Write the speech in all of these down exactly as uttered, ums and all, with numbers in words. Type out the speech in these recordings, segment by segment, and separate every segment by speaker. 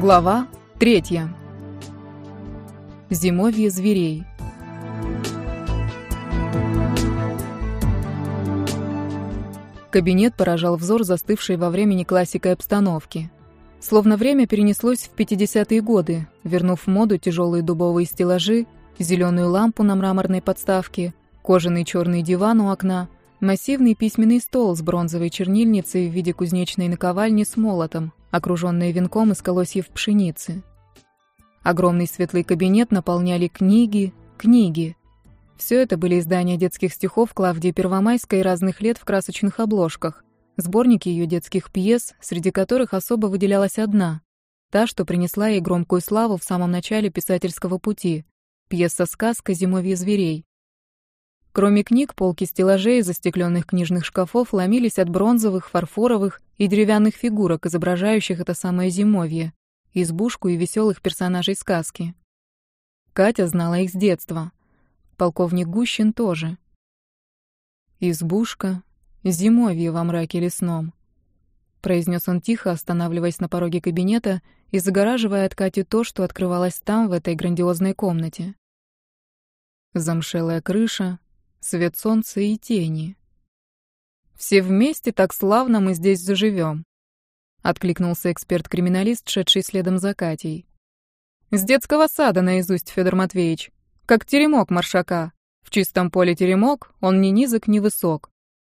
Speaker 1: Глава третья. Зимовье зверей. Кабинет поражал взор застывшей во времени классикой обстановки. Словно время перенеслось в пятидесятые годы, вернув в моду тяжелые дубовые стеллажи, зеленую лампу на мраморной подставке, кожаный черный диван у окна, массивный письменный стол с бронзовой чернильницей в виде кузнечной наковальни с молотом, окружённой венком из колосьев пшеницы. Огромный светлый кабинет наполняли книги, книги. Все это были издания детских стихов Клавдии Первомайской разных лет в красочных обложках, сборники ее детских пьес, среди которых особо выделялась одна, та, что принесла ей громкую славу в самом начале писательского пути, пьеса-сказка «Зимовье зверей». Кроме книг, полки стеллажей и застекленных книжных шкафов ломились от бронзовых, фарфоровых и деревянных фигурок, изображающих это самое зимовье, избушку и веселых персонажей сказки. Катя знала их с детства. Полковник Гущин тоже. «Избушка, зимовье во мраке лесном», — произнес он тихо, останавливаясь на пороге кабинета и загораживая от Кати то, что открывалось там, в этой грандиозной комнате. Замшелая крыша, свет солнца и тени. «Все вместе так славно мы здесь заживем», — откликнулся эксперт-криминалист, шедший следом за Катей. «С детского сада наизусть, Федор Матвеевич, как теремок маршака. В чистом поле теремок, он ни низок, ни высок».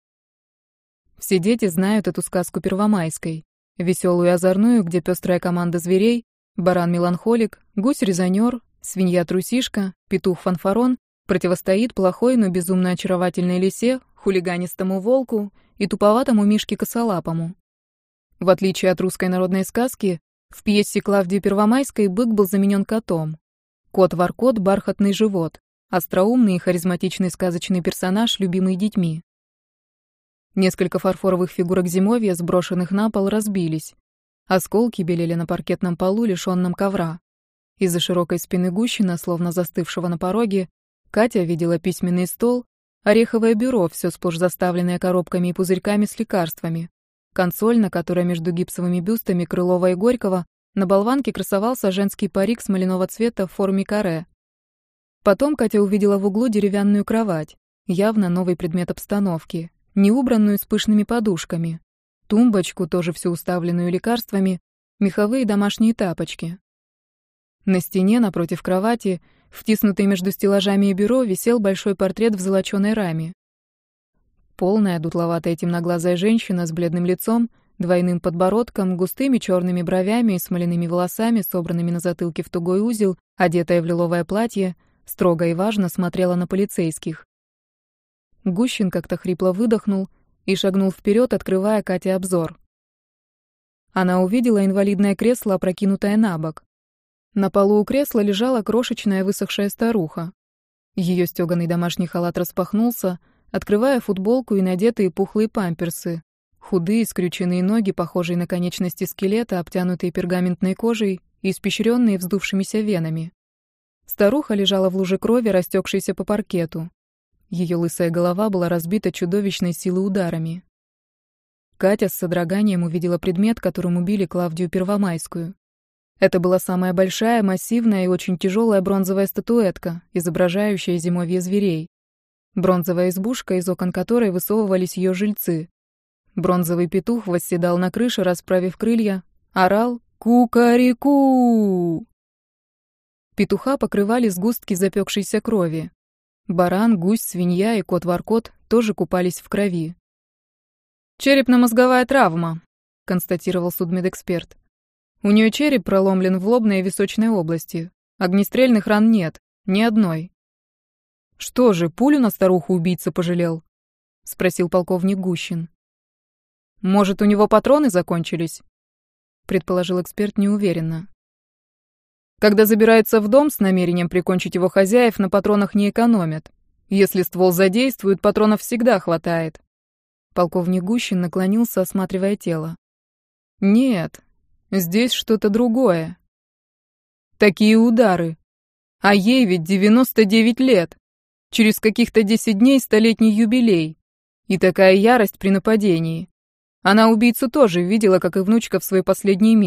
Speaker 1: Все дети знают эту сказку Первомайской, веселую и озорную, где пестрая команда зверей, баран-меланхолик, гусь-резонер, свинья-трусишка, петух-фанфарон противостоит плохой, но безумно очаровательной лисе, хулиганистому волку и туповатому мишке-косолапому. В отличие от русской народной сказки, в пьесе Клавдии Первомайской бык был заменен котом. Кот-воркот — бархатный живот, остроумный и харизматичный сказочный персонаж, любимый детьми. Несколько фарфоровых фигурок зимовья, сброшенных на пол, разбились. Осколки белели на паркетном полу, лишённом ковра. Из-за широкой спины Гущина, словно застывшего на пороге, Катя видела письменный стол, ореховое бюро, все сплошь заставленное коробками и пузырьками с лекарствами, консоль, на которой между гипсовыми бюстами Крылова и Горького на болванке красовался женский парик смоляного цвета в форме каре. Потом Катя увидела в углу деревянную кровать, явно новый предмет обстановки, неубранную с пышными подушками, тумбочку, тоже всю уставленную лекарствами, меховые домашние тапочки. На стене напротив кровати, втиснутый между стеллажами и бюро, висел большой портрет в золочёной раме. Полная, дутловатая темноглазая женщина с бледным лицом, двойным подбородком, густыми черными бровями и смоляными волосами, собранными на затылке в тугой узел, одетая в лиловое платье, строго и важно смотрела на полицейских. Гущин как-то хрипло выдохнул и шагнул вперед, открывая Кате обзор. Она увидела инвалидное кресло, опрокинутое на бок. На полу у кресла лежала крошечная высохшая старуха. Ее стёганый домашний халат распахнулся, открывая футболку и надетые пухлые памперсы. Худые, скрюченные ноги, похожие на конечности скелета, обтянутые пергаментной кожей и испещренные вздувшимися венами. Старуха лежала в луже крови, растекшейся по паркету. Ее лысая голова была разбита чудовищной силой ударами. Катя с содроганием увидела предмет, которым убили Клавдию Первомайскую. Это была самая большая, массивная и очень тяжелая бронзовая статуэтка, изображающая зимовье зверей. Бронзовая избушка, из окон которой высовывались ее жильцы. Бронзовый петух восседал на крыше, расправив крылья, орал «Ку-ка-ри-ку!». Петуха покрывали сгустки запекшейся крови. Баран, гусь, свинья и кот-воркот тоже купались в крови. «Черепно-мозговая травма», — констатировал судмедэксперт. «У нее череп проломлен в лобной и височной области. Огнестрельных ран нет, ни одной». «Что же, пулю на старуху убийца пожалел?» — спросил полковник Гущин. «Может, у него патроны закончились?» — предположил эксперт неуверенно. «Когда забираются в дом с намерением прикончить его хозяев, на патронах не экономят. Если ствол задействует, патронов всегда хватает». Полковник Гущин наклонился, осматривая тело. «Нет, здесь что-то другое. Такие удары. А ей ведь девяносто девять лет. Через каких-то десять дней столетний юбилей. И такая ярость при нападении. Она убийцу тоже видела, как и внучка в свой последний миг.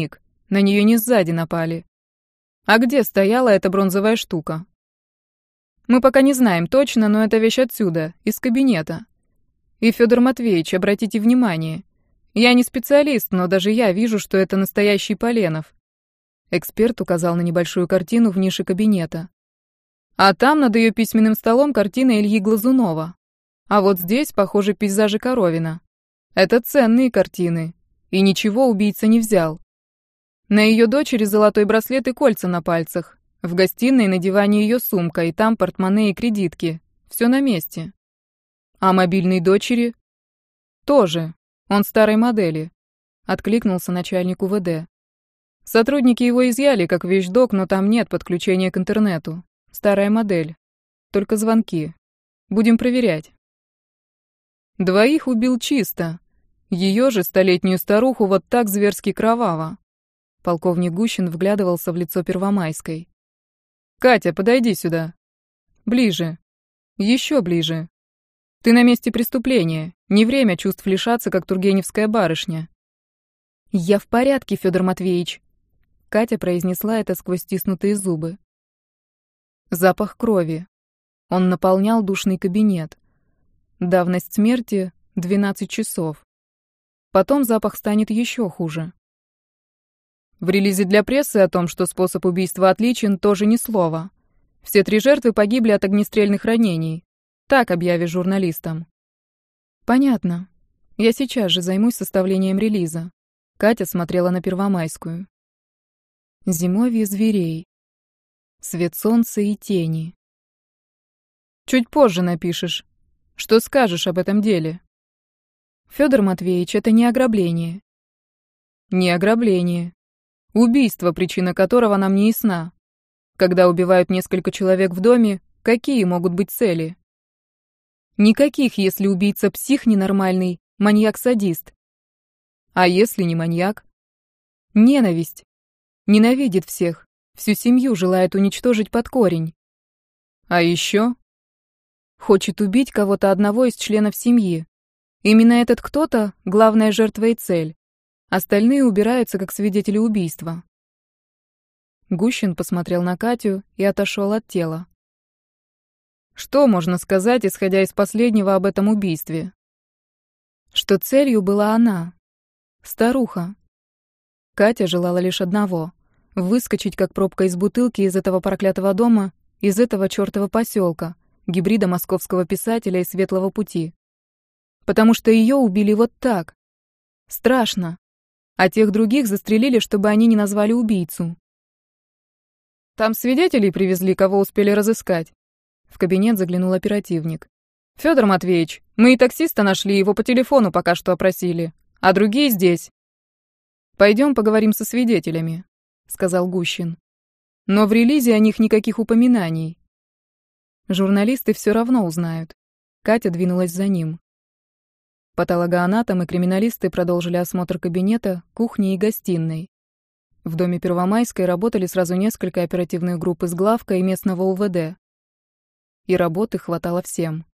Speaker 1: На нее не сзади напали. А где стояла эта бронзовая штука? Мы пока не знаем точно, но эта вещь отсюда, из кабинета. И, Федор Матвеевич, обратите внимание. Я не специалист, но даже я вижу, что это настоящий Поленов. Эксперт указал на небольшую картину в нише кабинета. А там над ее письменным столом картина Ильи Глазунова. А вот здесь, похоже, пейзажи Коровина. Это ценные картины. И ничего убийца не взял. На ее дочери золотой браслет и кольца на пальцах. В гостиной на диване ее сумка, и там портмоне и кредитки. Все на месте. А мобильной дочери? Тоже. Он старой модели. Откликнулся начальник УВД. Сотрудники его изъяли как вещдок, но там нет подключения к интернету. Старая модель. Только звонки. Будем проверять. Двоих убил чисто. Ее же, столетнюю старуху, вот так зверски кроваво. Полковник Гущин вглядывался в лицо Первомайской. «Катя, подойди сюда. Ближе. Еще ближе. Ты на месте преступления. Не время чувств лишаться, как тургеневская барышня». «Я в порядке, Федор Матвеевич», — Катя произнесла это сквозь стиснутые зубы. Запах крови. Он наполнял душный кабинет. Давность смерти — двенадцать часов. Потом запах станет еще хуже. В релизе для прессы о том, что способ убийства отличен, тоже ни слова. Все три жертвы погибли от огнестрельных ранений. Так объявишь журналистам. Понятно. Я сейчас же займусь составлением релиза. Катя смотрела на Первомайскую. Зимовье зверей. Свет солнца и тени. Чуть позже напишешь. Что скажешь об этом деле? Федор Матвеевич, это не ограбление. Не ограбление. Убийство, причина которого нам не ясна. Когда убивают несколько человек в доме, какие могут быть цели? Никаких, если убийца псих ненормальный, маньяк-садист. А если не маньяк? Ненависть. Ненавидит всех, всю семью желает уничтожить под корень. А еще хочет убить кого-то одного из членов семьи. Именно этот кто-то — главная жертва и цель. Остальные убираются как свидетели убийства. Гущин посмотрел на Катю и отошел от тела. Что можно сказать, исходя из последнего об этом убийстве? Что целью была она. Старуха. Катя желала лишь одного — выскочить как пробка из бутылки из этого проклятого дома, из этого чёртова поселка, гибрида московского писателя и светлого пути. Потому что ее убили вот так. Страшно. А тех других застрелили, чтобы они не назвали убийцу. Там свидетелей привезли, кого успели разыскать. В кабинет заглянул оперативник. Федор Матвеевич, мы и таксиста нашли, его по телефону пока что опросили, а другие здесь. Пойдем поговорим со свидетелями, сказал Гущин. Но в релизе о них никаких упоминаний. Журналисты все равно узнают. Катя двинулась за ним. Патологоанатом и криминалисты продолжили осмотр кабинета, кухни и гостиной. В доме Первомайской работали сразу несколько оперативных групп из главка и местного УВД. И работы хватало всем.